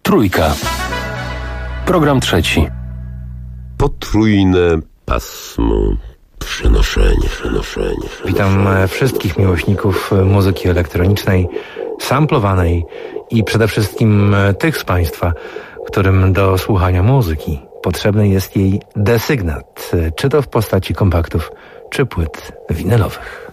Trójka. Program trzeci. Potrójne pasmo. Przenoszenie. Witam wszystkich miłośników muzyki elektronicznej, samplowanej i przede wszystkim tych z Państwa, którym do słuchania muzyki potrzebny jest jej desygnat, czy to w postaci kompaktów, czy płyt winylowych.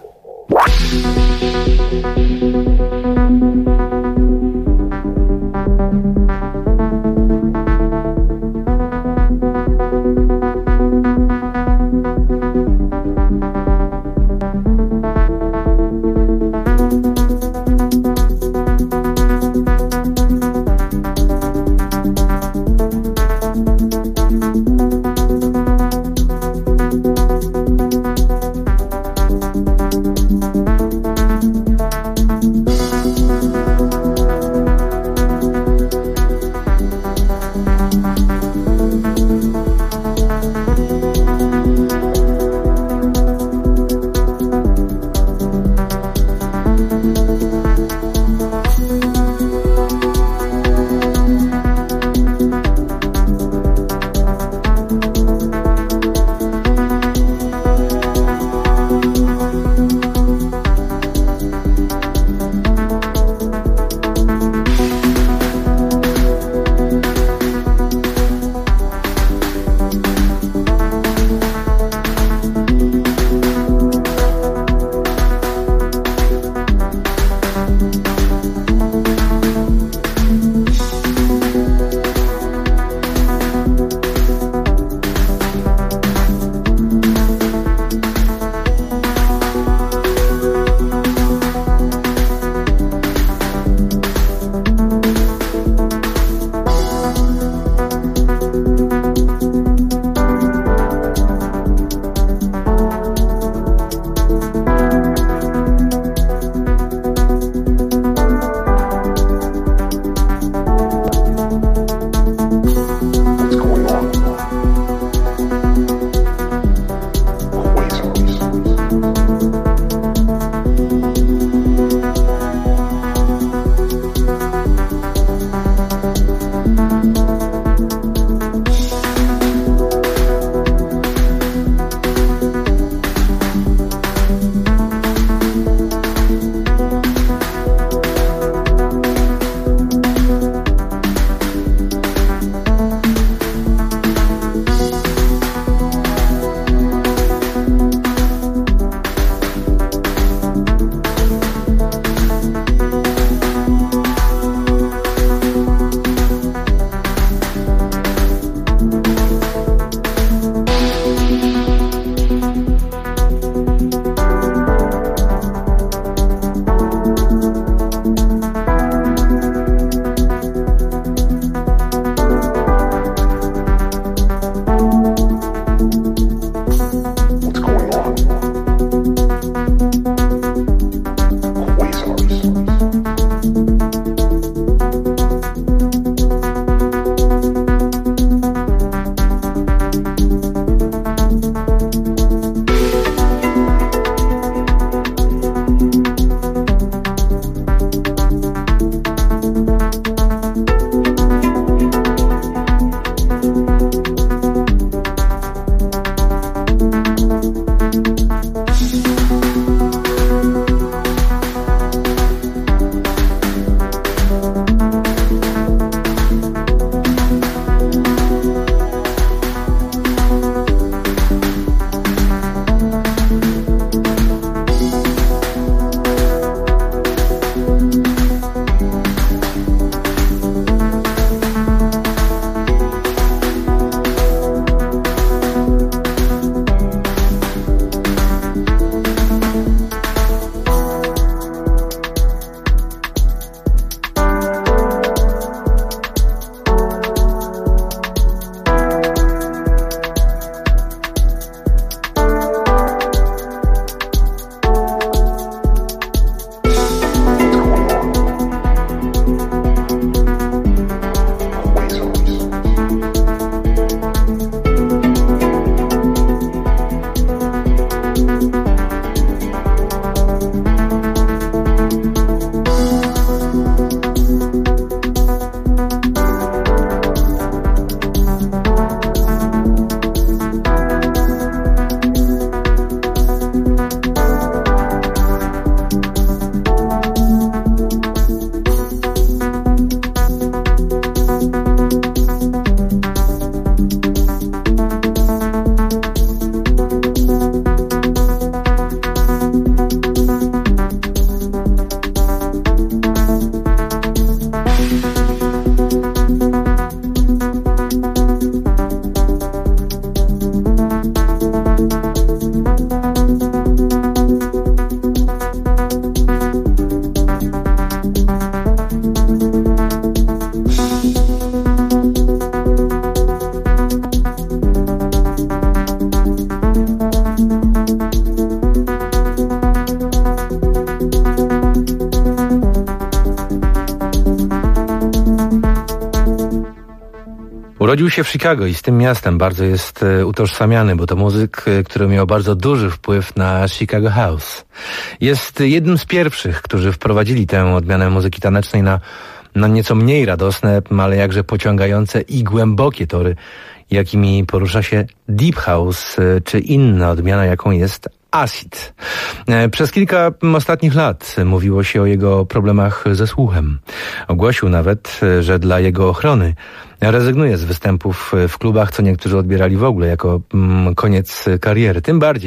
Urodził się w Chicago i z tym miastem bardzo jest utożsamiany, bo to muzyk, który miał bardzo duży wpływ na Chicago House. Jest jednym z pierwszych, którzy wprowadzili tę odmianę muzyki tanecznej na nieco mniej radosne, ale jakże pociągające i głębokie tory, jakimi porusza się Deep House, czy inna odmiana, jaką jest Acid. Przez kilka ostatnich lat mówiło się o jego problemach ze słuchem. Ogłosił nawet, że dla jego ochrony rezygnuje z występów w klubach, co niektórzy odbierali w ogóle jako koniec kariery.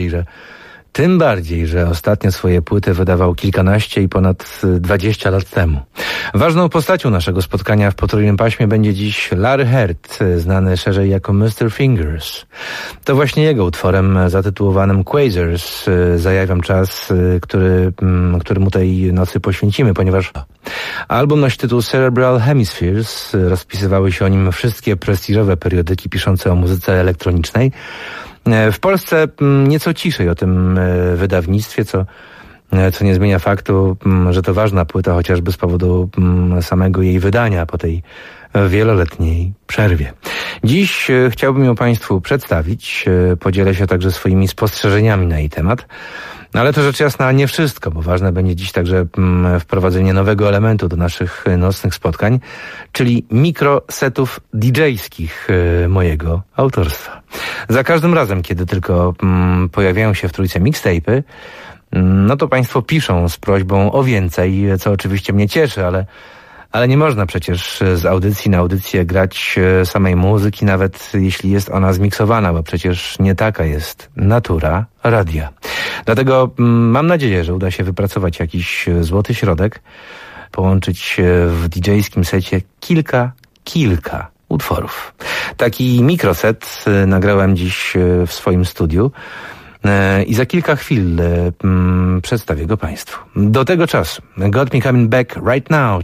Tym bardziej, że ostatnio swoje płyty wydawał kilkanaście i ponad 20 lat temu. Ważną postacią naszego spotkania w potrójnym paśmie będzie dziś Larry Heard, znany szerzej jako Mr. Fingers. To właśnie jego utworem zatytułowanym Quasars zajawiam czas, który mu tej nocy poświęcimy, ponieważ album nosi tytuł Cerebral Hemispheres. Rozpisywały się o nim wszystkie prestiżowe periodyki piszące o muzyce elektronicznej. W Polsce nieco ciszej o tym wydawnictwie, co nie zmienia faktu, że to ważna płyta, chociażby z powodu samego jej wydania po tej wieloletniej przerwie. Dziś chciałbym ją Państwu przedstawić, podzielę się także swoimi spostrzeżeniami na jej temat. Ale to rzecz jasna nie wszystko, bo ważne będzie dziś także wprowadzenie nowego elementu do naszych nocnych spotkań, czyli mikrosetów DJ-skich mojego autorstwa. Za każdym razem, kiedy tylko pojawiają się w trójce mixtape'y, no to Państwo piszą z prośbą o więcej, co oczywiście mnie cieszy, ale nie można przecież z audycji na audycję grać samej muzyki, nawet jeśli jest ona zmiksowana, bo przecież nie taka jest natura radia. Dlatego mam nadzieję, że uda się wypracować jakiś złoty środek, połączyć w DJ-skim secie kilka utworów. Taki mikroset nagrałem dziś w swoim studiu i za kilka chwil przedstawię go Państwu. Do tego czasu Got Me Coming Back Right Now.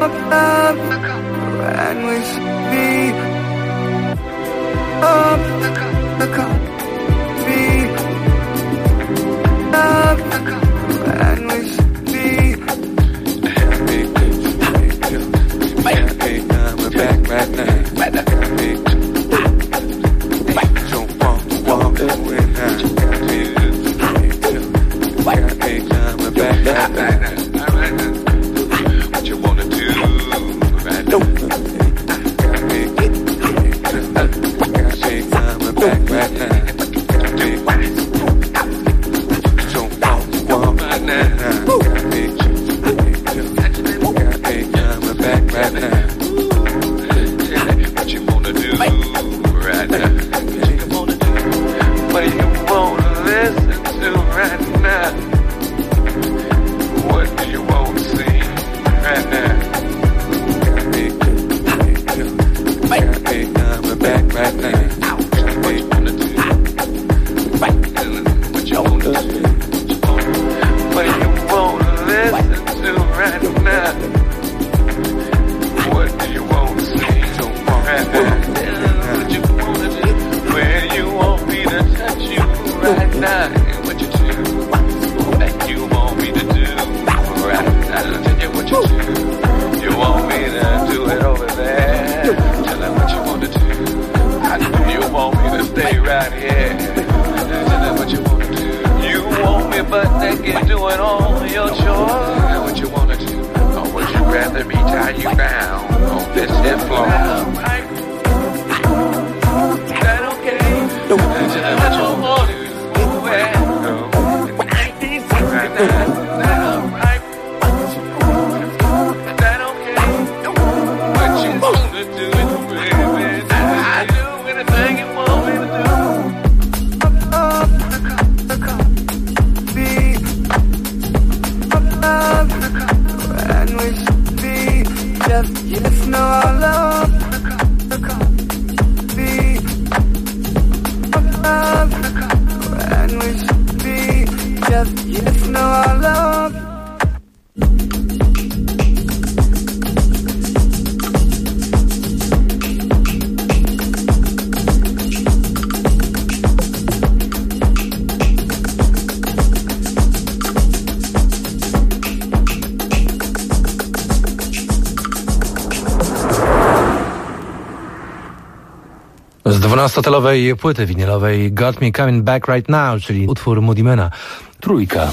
Z 12-telowej płyty winylowej Got Me Coming Back Right Now, czyli utwór Moodymana. Trójka.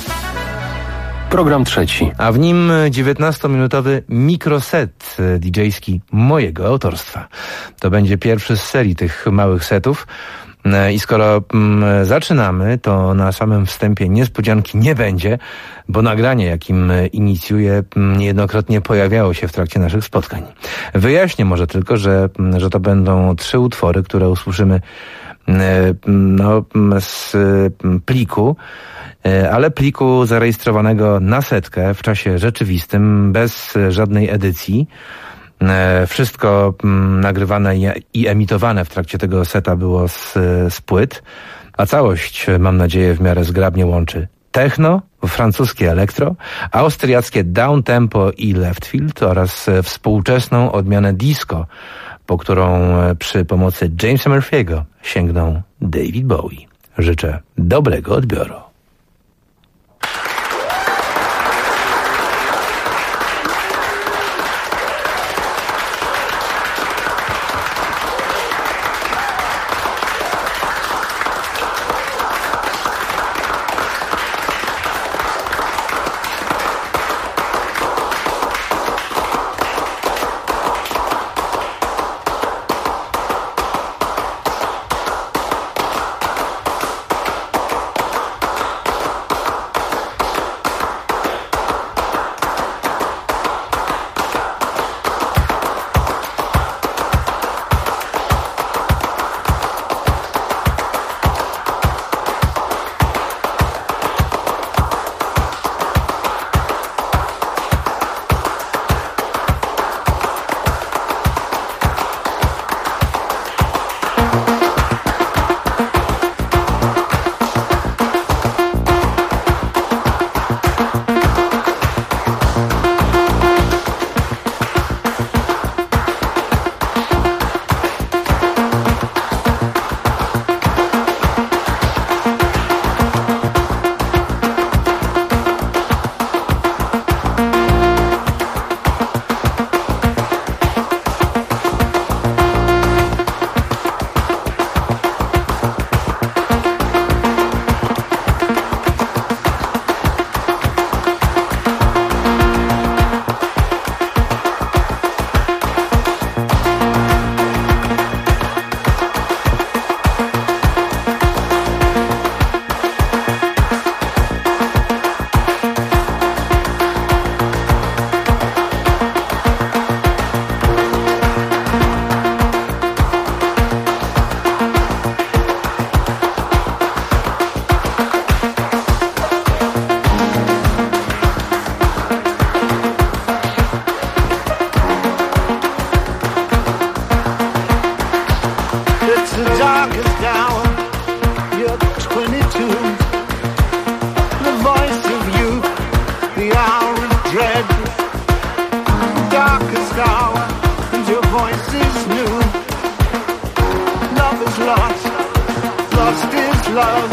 Program trzeci. A w nim 19-minutowy mikroset DJ-ski mojego autorstwa. To będzie pierwszy z serii tych małych setów. I skoro zaczynamy, to na samym wstępie niespodzianki nie będzie, bo nagranie, jakim inicjuję, niejednokrotnie pojawiało się w trakcie naszych spotkań. Wyjaśnię może tylko, że to będą 3 utwory, które usłyszymy z pliku, ale pliku zarejestrowanego na setkę w czasie rzeczywistym, bez żadnej edycji. Wszystko nagrywane i emitowane w trakcie tego seta było z płyt, a całość, mam nadzieję, w miarę zgrabnie łączy techno, francuskie elektro, austriackie downtempo i leftfield oraz współczesną odmianę disco, po którą przy pomocy Jamesa Murphy'ego sięgnął David Bowie. Życzę dobrego odbioru. darkest hour, and your voice is new. Love is lost, lost is love.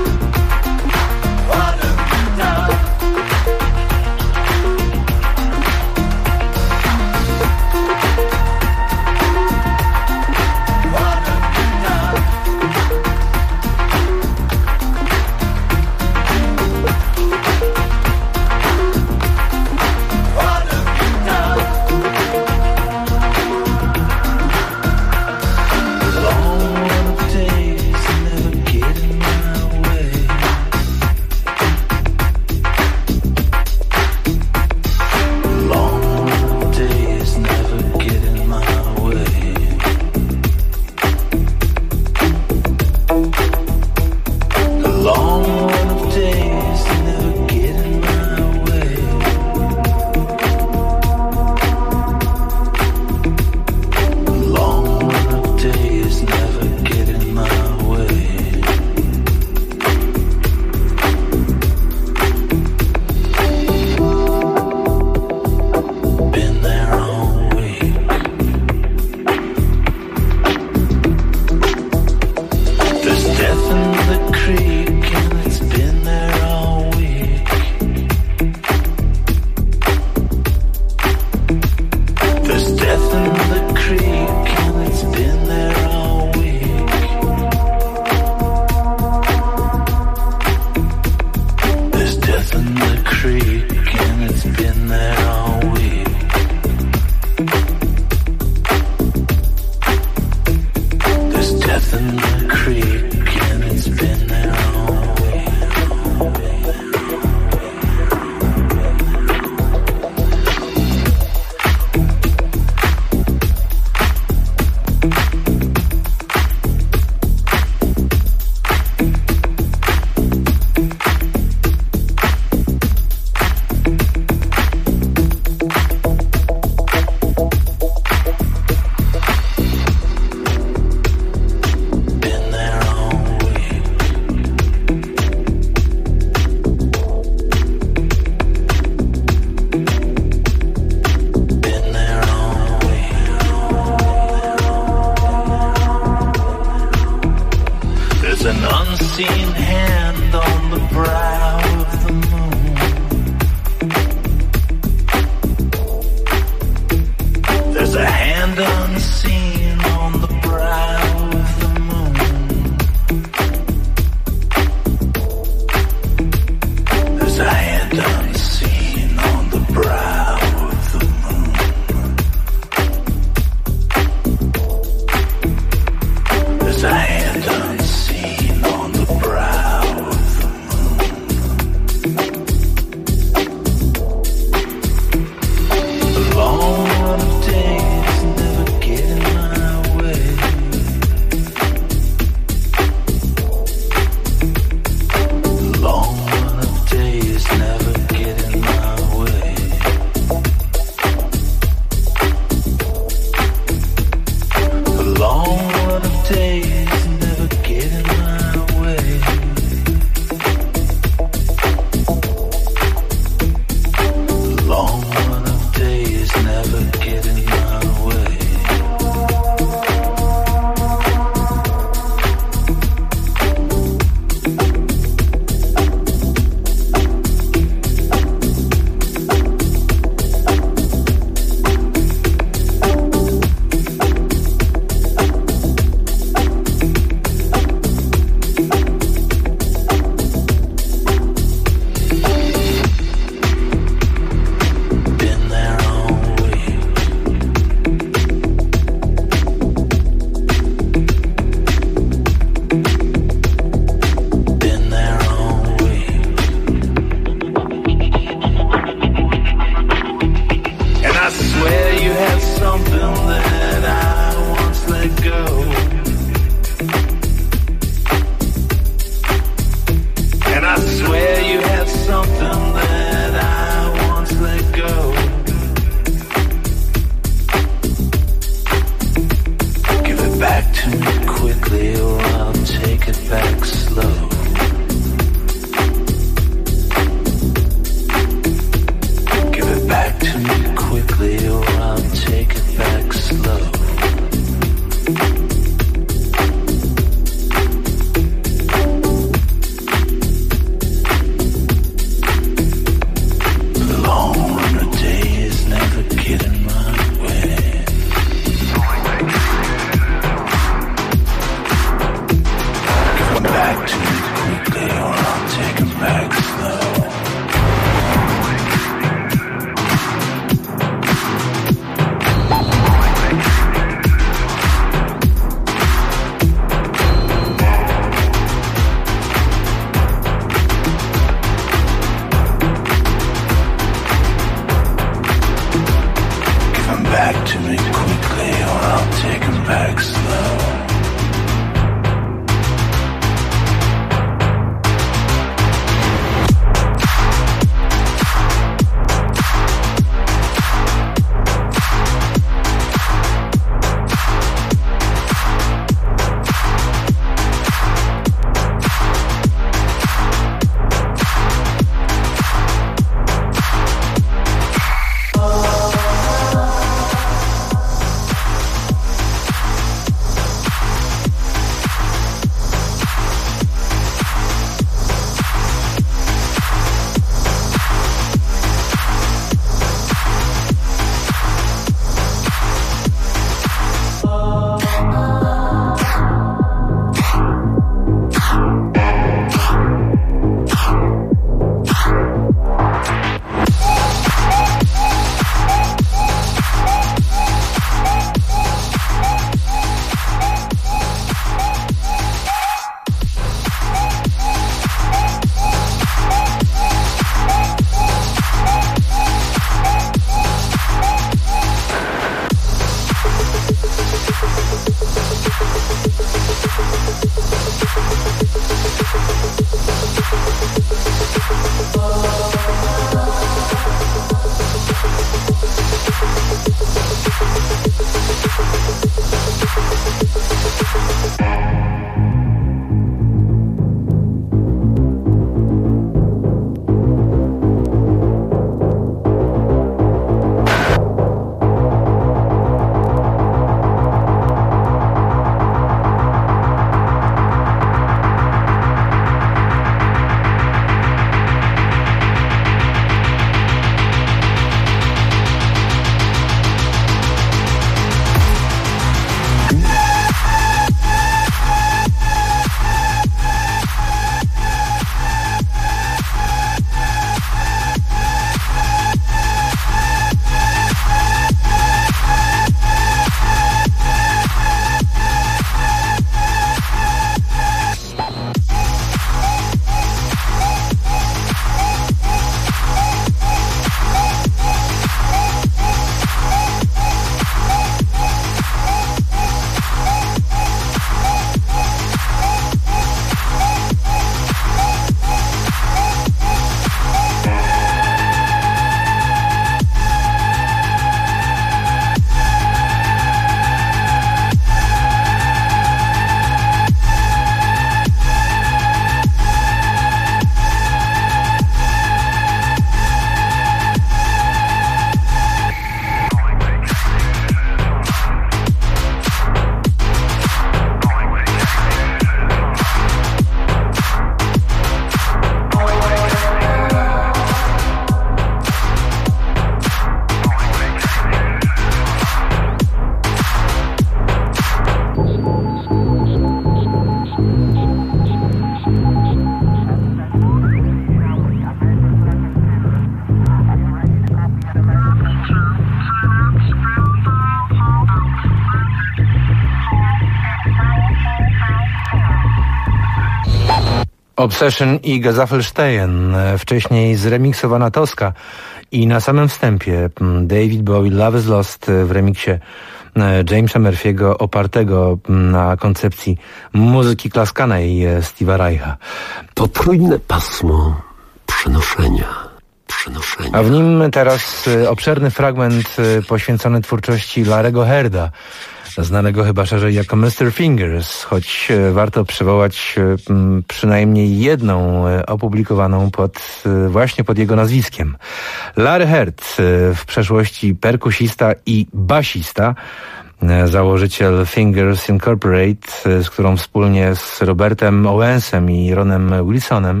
Obsession i Gesaffelstein, wcześniej zremiksowana Toska i na samym wstępie David Bowie Love is Lost w remiksie Jamesa Murphy'ego opartego na koncepcji muzyki klaskanej Steve'a Reicha. Potrójne pasmo przenoszenia. A w nim teraz obszerny fragment poświęcony twórczości Larry'ego Herda, znanego chyba szerzej jako Mr. Fingers, choć warto przywołać przynajmniej jedną opublikowaną właśnie pod jego nazwiskiem. Larry Heard, w przeszłości perkusista i basista, założyciel Fingers Incorporate, z którą wspólnie z Robertem Owensem i Ronem Wilsonem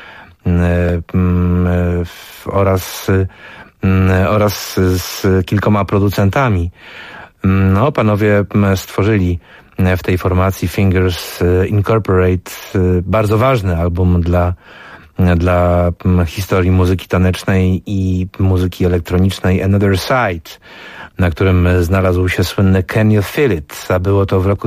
oraz z kilkoma producentami. No, panowie stworzyli w tej formacji Fingers Incorporate bardzo ważny album dla historii muzyki tanecznej i muzyki elektronicznej Another Side, na którym znalazł się słynny Can You Feel It, a było to w roku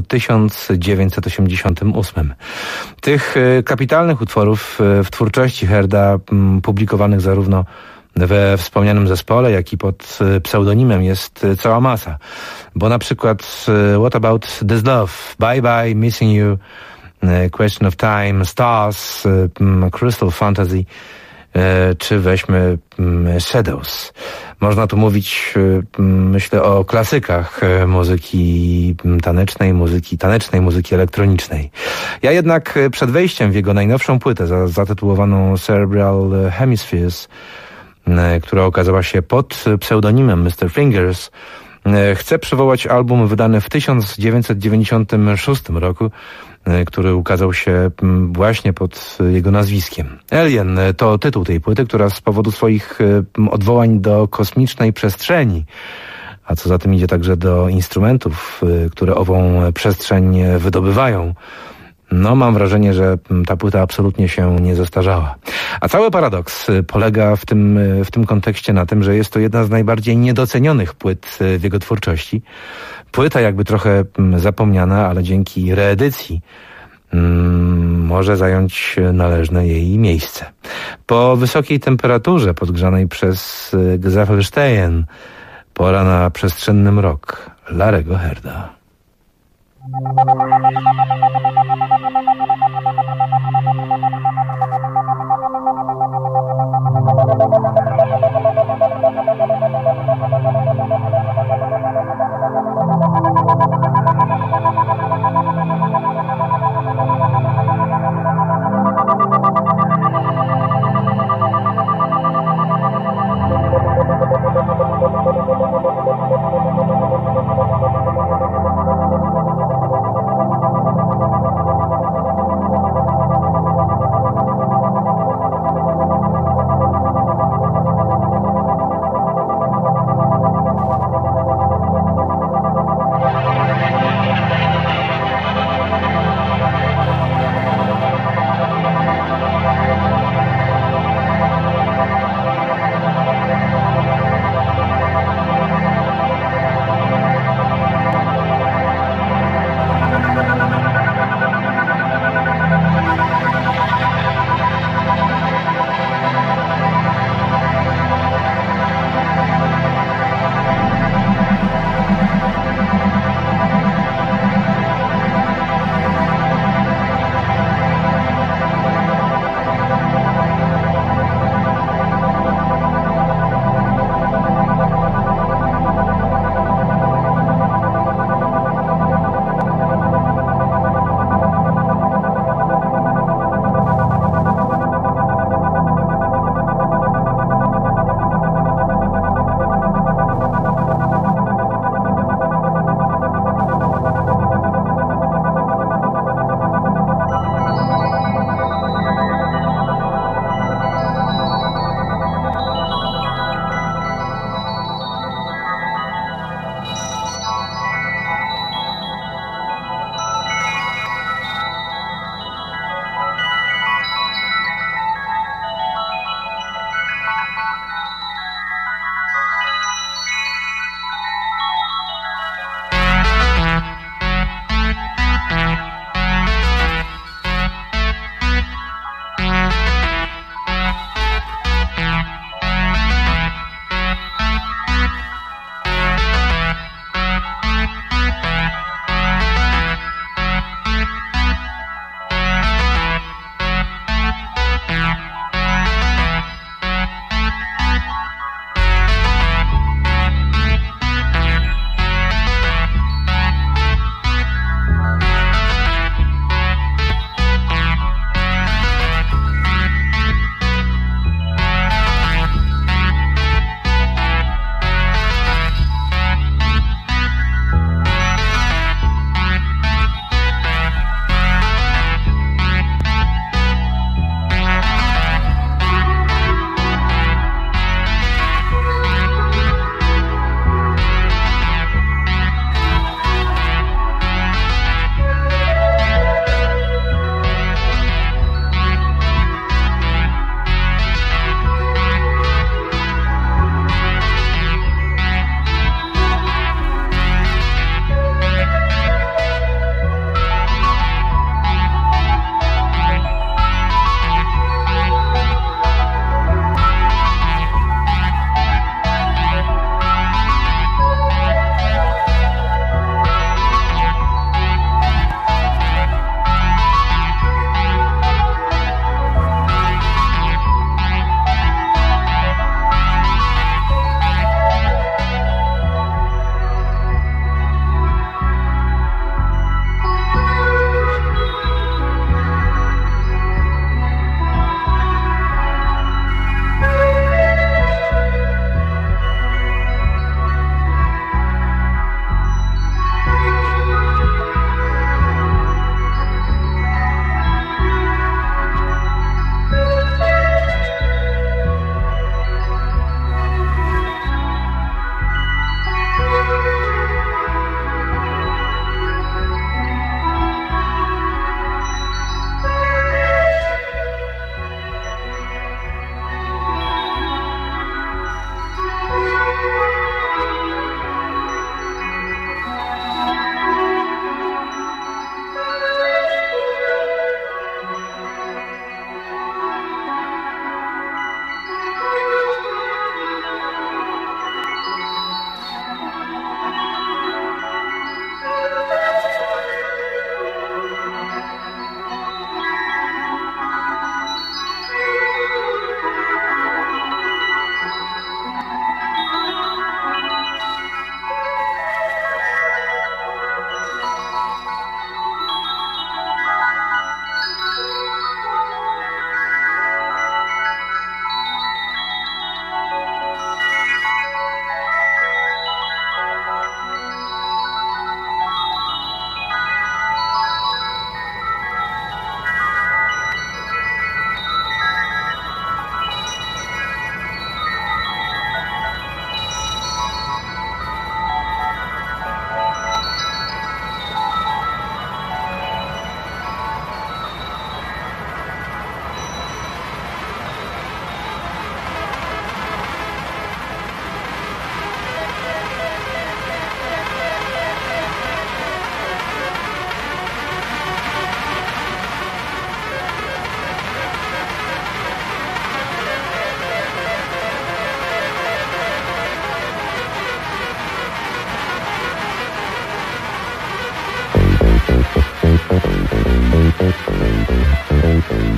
1988. Tych kapitalnych utworów w twórczości Herda, publikowanych zarówno we wspomnianym zespole, jak i pod pseudonimem, jest cała masa. Bo na przykład What About This Love, Bye Bye, Missing You, Question of Time, Stars, Crystal Fantasy, czy weźmy Shadows. Można tu mówić, myślę, o klasykach muzyki tanecznej, muzyki elektronicznej. Ja jednak przed wejściem w jego najnowszą płytę zatytułowaną Cerebral Hemispheres, która okazała się pod pseudonimem Mr. Fingers, chcę przywołać album wydany w 1996 roku, który ukazał się właśnie pod jego nazwiskiem. Alien to tytuł tej płyty, która z powodu swoich odwołań do kosmicznej przestrzeni, a co za tym idzie także do instrumentów, które ową przestrzeń wydobywają, no, mam wrażenie, że ta płyta absolutnie się nie zestarzała. A cały paradoks polega w tym kontekście na tym, że jest to jedna z najbardziej niedocenionych płyt w jego twórczości. Płyta jakby trochę zapomniana, ale dzięki reedycji może zająć należne jej miejsce. Po wysokiej temperaturze podgrzanej przez Gesaffelstein pora na przestrzenny mrok Larry'ego Herda.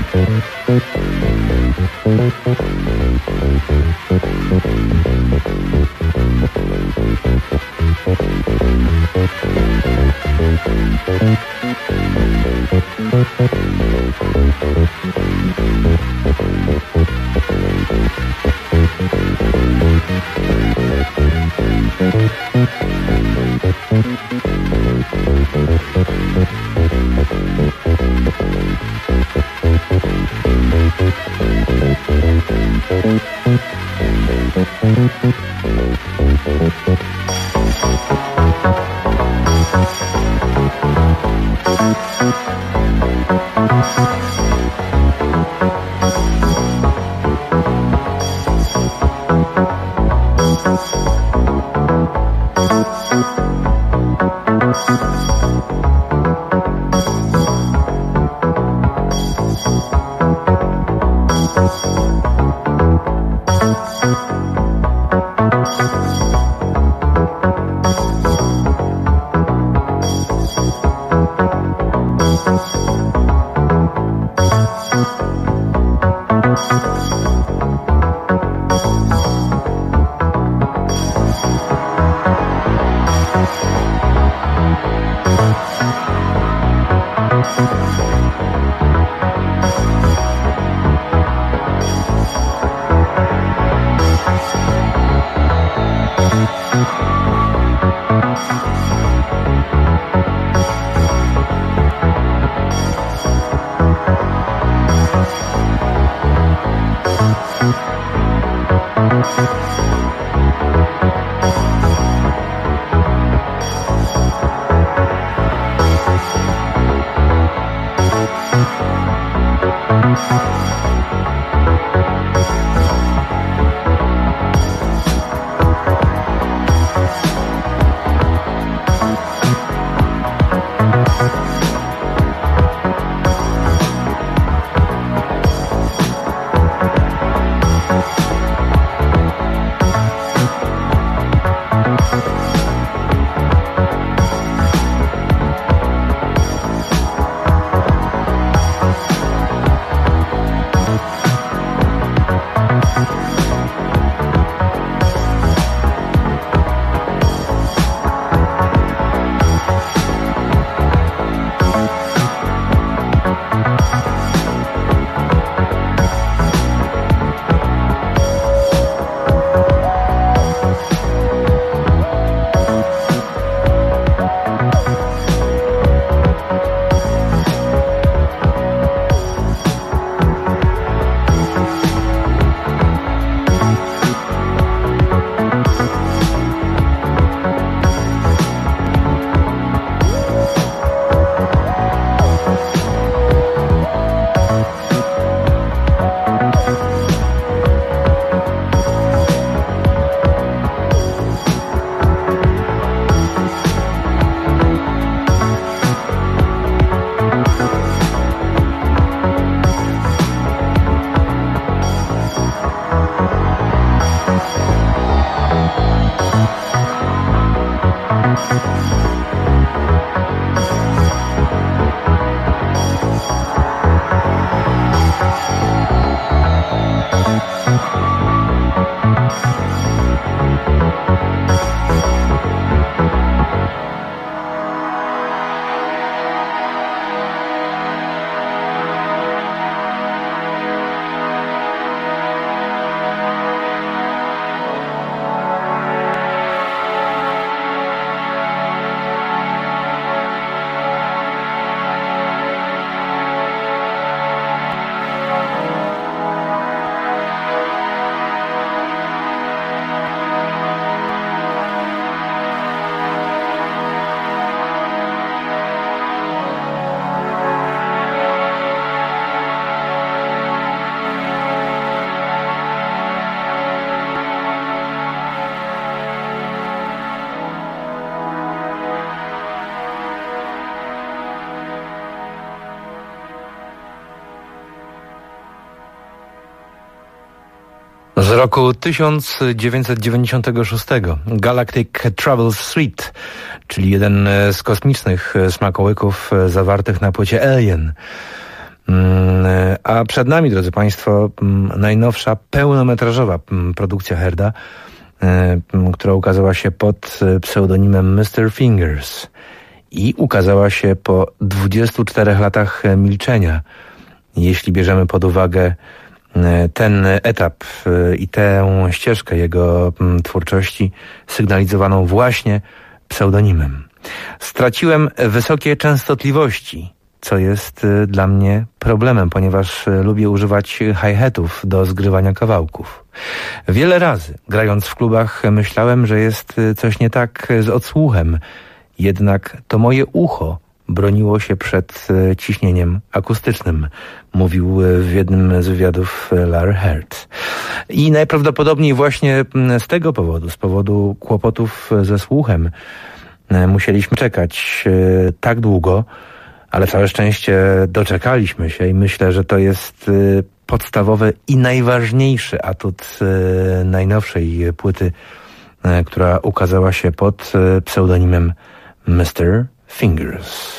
Z roku 1996 Galactic Travel Suite, czyli jeden z kosmicznych smakołyków zawartych na płycie Alien. A przed nami, drodzy Państwo, najnowsza pełnometrażowa produkcja Herda, która ukazała się pod pseudonimem Mr. Fingers i ukazała się po 24 latach milczenia. Jeśli bierzemy pod uwagę ten etap i tę ścieżkę jego twórczości sygnalizowaną właśnie pseudonimem. Straciłem wysokie częstotliwości, co jest dla mnie problemem, ponieważ lubię używać hi-hatów do zgrywania kawałków. Wiele razy, grając w klubach, myślałem, że jest coś nie tak z odsłuchem, jednak to moje ucho broniło się przed ciśnieniem akustycznym, mówił w jednym z wywiadów Larry Heard. I najprawdopodobniej właśnie z tego powodu, z powodu kłopotów ze słuchem, musieliśmy czekać tak długo, ale całe szczęście doczekaliśmy się i myślę, że to jest podstawowy i najważniejszy atut najnowszej płyty, która ukazała się pod pseudonimem Mr. Fingers.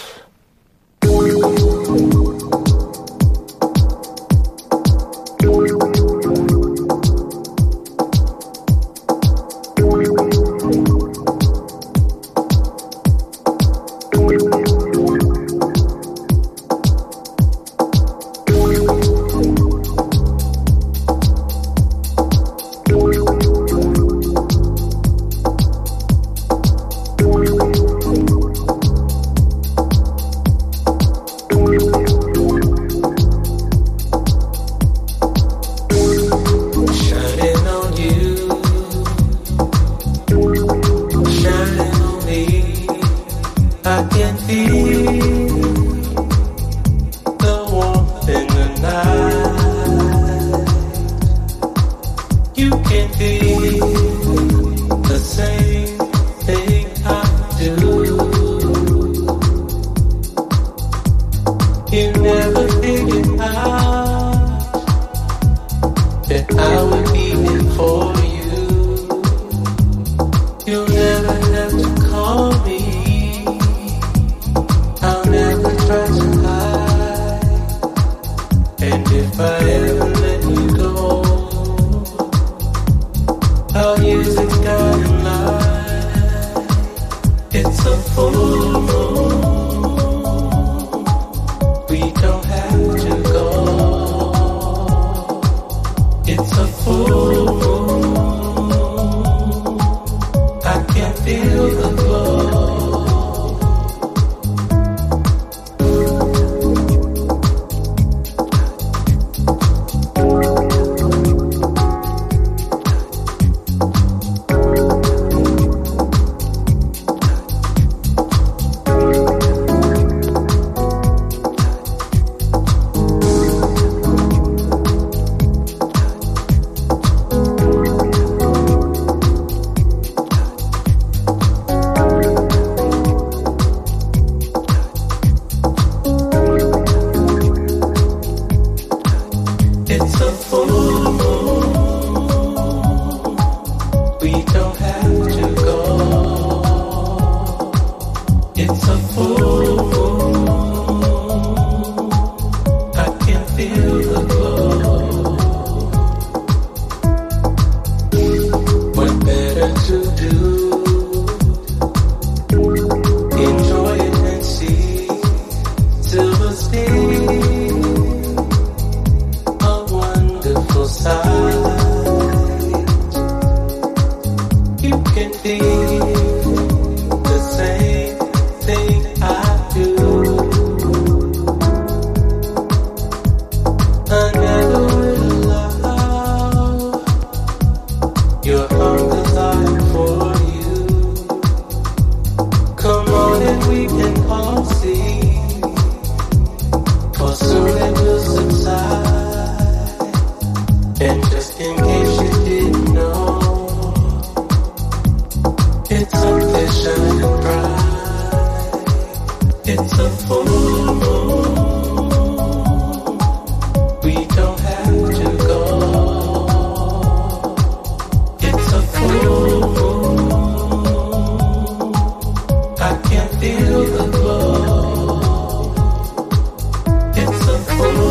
Feel the glow. It's a full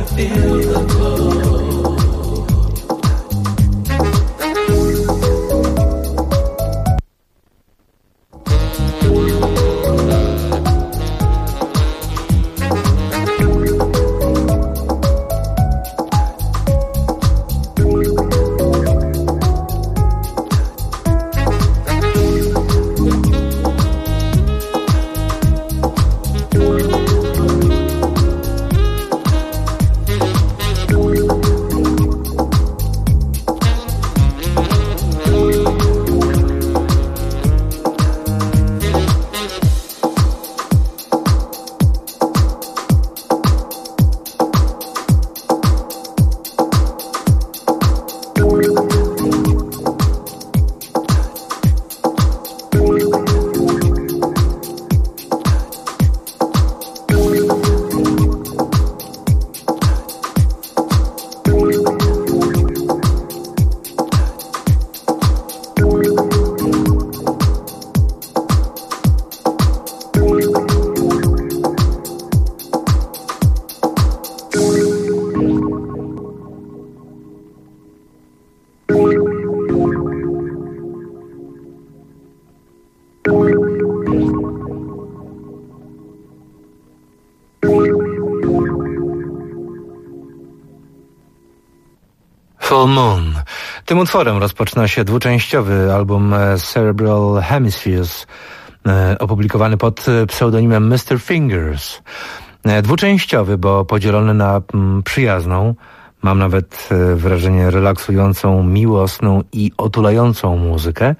Full Moon. Tym utworem rozpoczyna się dwuczęściowy album Cerebral Hemispheres, opublikowany pod pseudonimem Mr. Fingers. Dwuczęściowy, bo podzielony na przyjazną, mam nawet wrażenie relaksującą, miłosną i otulającą muzykę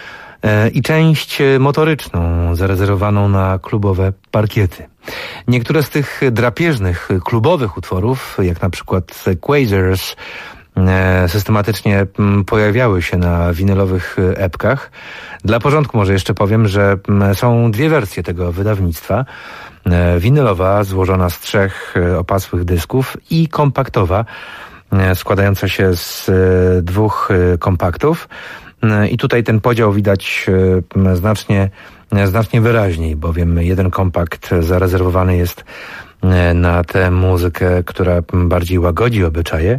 i część motoryczną, zarezerwowaną na klubowe parkiety. Niektóre z tych drapieżnych, klubowych utworów, jak na przykład Quasars, systematycznie pojawiały się na winylowych epkach. Dla porządku może jeszcze powiem, że są dwie wersje tego wydawnictwa. Winylowa, złożona z 3 opasłych dysków, i kompaktowa, składająca się z 2 kompaktów. I tutaj ten podział widać znacznie wyraźniej, bowiem jeden kompakt zarezerwowany jest na tę muzykę, która bardziej łagodzi obyczaje,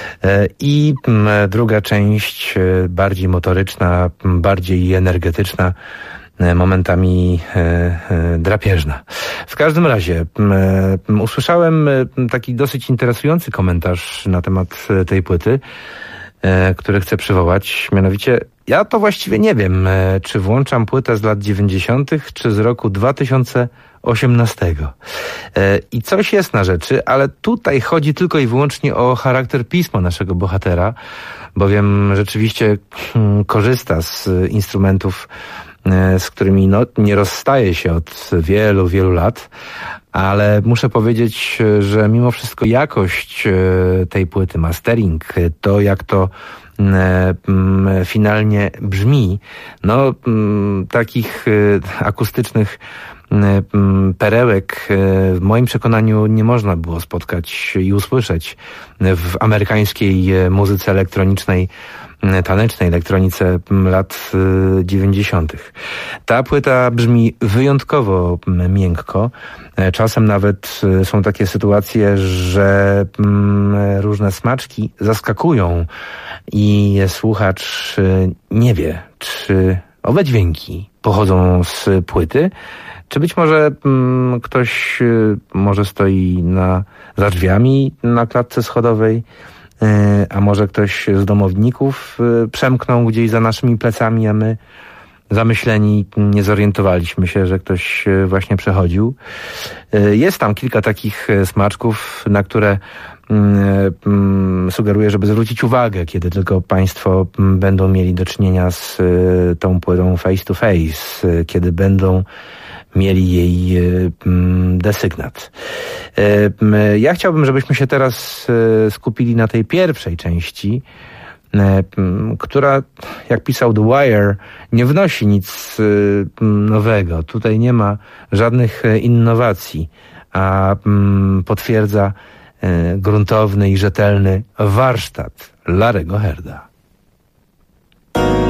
i druga część bardziej motoryczna, bardziej energetyczna, momentami drapieżna. W każdym razie usłyszałem taki dosyć interesujący komentarz na temat tej płyty, który chcę przywołać. Mianowicie, ja to właściwie nie wiem, czy włączam płytę z lat 90., czy z roku 2018. I coś jest na rzeczy, ale tutaj chodzi tylko i wyłącznie o charakter pisma naszego bohatera, bowiem rzeczywiście korzysta z instrumentów, z którymi nie rozstaje się od wielu, wielu lat, ale muszę powiedzieć, że mimo wszystko jakość tej płyty, mastering, to jak to finalnie brzmi, takich akustycznych perełek w moim przekonaniu nie można było spotkać i usłyszeć w amerykańskiej muzyce elektronicznej, tanecznej elektronice lat 90. Ta płyta brzmi wyjątkowo miękko. Czasem nawet są takie sytuacje, że różne smaczki zaskakują i słuchacz nie wie, czy owe dźwięki pochodzą z płyty, czy być może ktoś może stoi za drzwiami na klatce schodowej, a może ktoś z domowników przemknął gdzieś za naszymi plecami, a my zamyśleni nie zorientowaliśmy się, że ktoś właśnie przechodził. Jest tam kilka takich smaczków, na które sugeruję, żeby zwrócić uwagę, kiedy tylko Państwo będą mieli do czynienia z tą płytą face to face, kiedy będą mieli jej desygnat. Ja chciałbym, żebyśmy się teraz skupili na tej pierwszej części, która, jak pisał The Wire, nie wnosi nic nowego. Tutaj nie ma żadnych innowacji, a potwierdza gruntowny i rzetelny warsztat Larry'ego Herda.